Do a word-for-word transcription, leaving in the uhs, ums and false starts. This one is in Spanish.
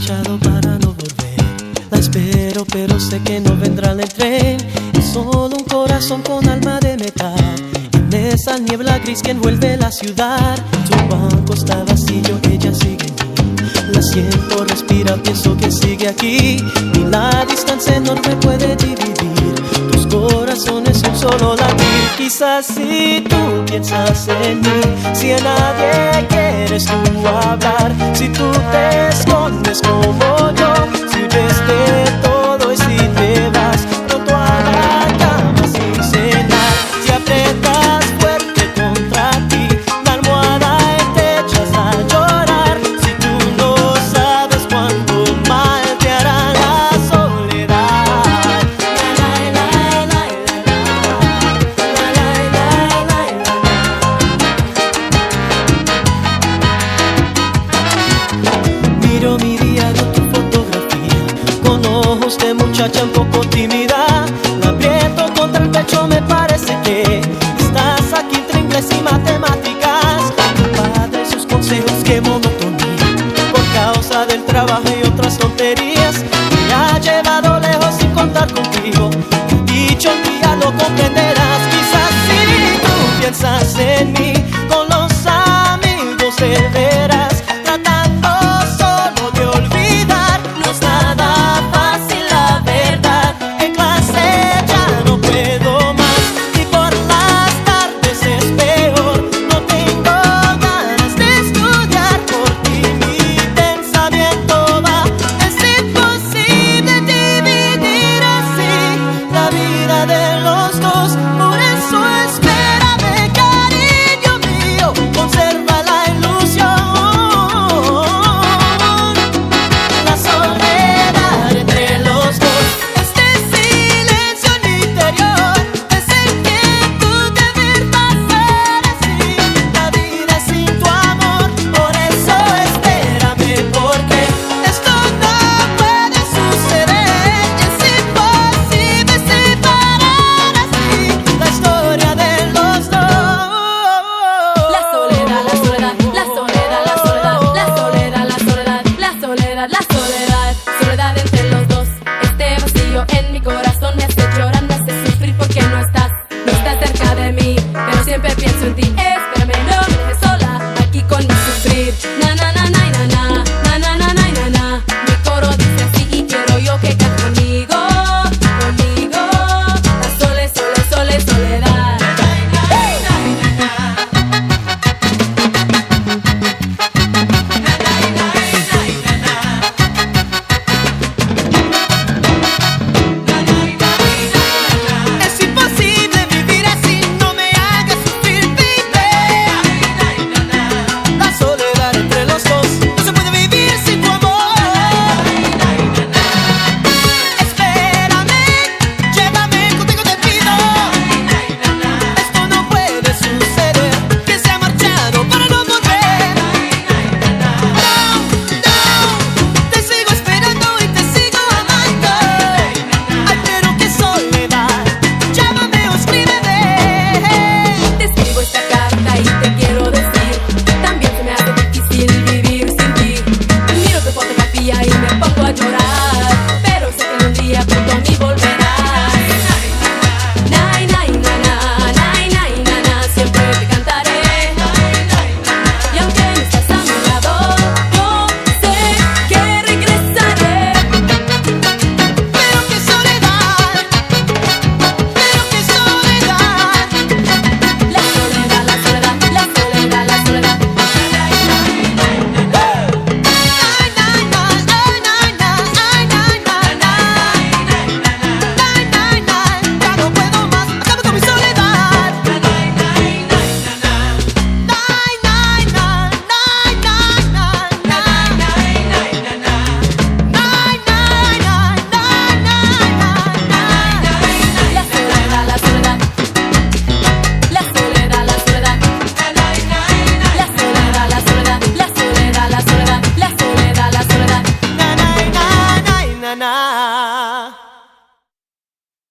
marchado para no volver. La espero pero sé que no vendrá el tren. Es solo un corazón con alma de metal. En esa niebla gris que envuelve la ciudad. Tu banco está vacío, ella sigue en mí. La siento, respira, pienso que sigue aquí. Y la distancia enorme puede dividir tus corazones, un solo latir. Quizás si tú piensas en mí, si a nadie quieres tú hablar, si tú te escondes como yo, si huyes de todo y si te vas pronto a la cama sin cenar, si aprietas fuerte contra ti la almohada y te echas a llorar, si tú no sabes cuánto mal te hará la soledad. Miro mi diario, tu fotografía, con ojos de muchacha un poco tímida. La aprieto contra el pecho, me parece que estás aquí entre inglés y matemáticas. Tu padre, sus consejos, qué monotonía, por causa del trabajo y otras tonterías. Me ha llevado lejos sin contar contigo. Dicho un día lo comprenderás. Quizás si tú piensas en mí, con los amigos te verás tratando solo de olvidar. No es nada fácil, la verdad. En clase ya no puedo más y por las tardes es peor. No tengo ganas de estudiar por ti, mi pensamiento va. Es imposible dividir así la vida de los dos. Por eso espérame, cariño mío, conserva la ilusión. La soledad entre los dos, este silencio en mi interior, es inquietud de ver pasar así la vida sin tu amor. Por eso espérame, porque esto no puede suceder. Es imposible separar así la historia de los dos. La soledad, la soledad, la soledad, la soledad, la soledad, la soledad, la soledad, la soledad, soledad entre los dos. Este vacío en mi corazón me hace llorar, me hace sufrir porque no estás, no estás cerca de mí. Pero siempre pienso en ti, espérame, no me dejes sola aquí con mi sufrir. Na na na na na na, na na na na na na. Mi coro dice así y quiero yo que cantes conmigo, conmigo. La sole, sole, sole, soledad. Es imposible vivir así, no me hagas sufrir, baby. La soledad entre los dos, no se puede vivir sin tu amor. Espérame, llévame, contigo te pido. Esto no puede suceder, que se ha marchado para no volver. No, no, te sigo esperando y te sigo amando. Ay, pero qué soledad, llámame o escríbeme. Te escribo esta carta y te quiero decir, también se me hace difícil vivir sin ti. Miro tu fotografía y me pongo a llorar, pero sé que un día pronto a mí volverás. Nay, nay, na, na, nay, nay, na, na, siempre te cantaré. Y aunque no estás a mi lado, yo sé que regresaré. Pero qué soledad, pero qué soledad. La soledad, la soledad, la soledad, la soledad. Ay, nay, nay, ay, nay, nay, ay, nay, nay, nay. Nay, nay, nay, ya no puedo más, acabo con mi soledad. Nay, nay, nay, nay, nay, nay, nay, nay, nay. Nay, nay, nay, nay, nay, nay. La soledad, la soledad. La soledad, la soledad. La soledad, la soledad. La soledad, la soledad. La soledad, la soledad. Na, na, na, na, na, na.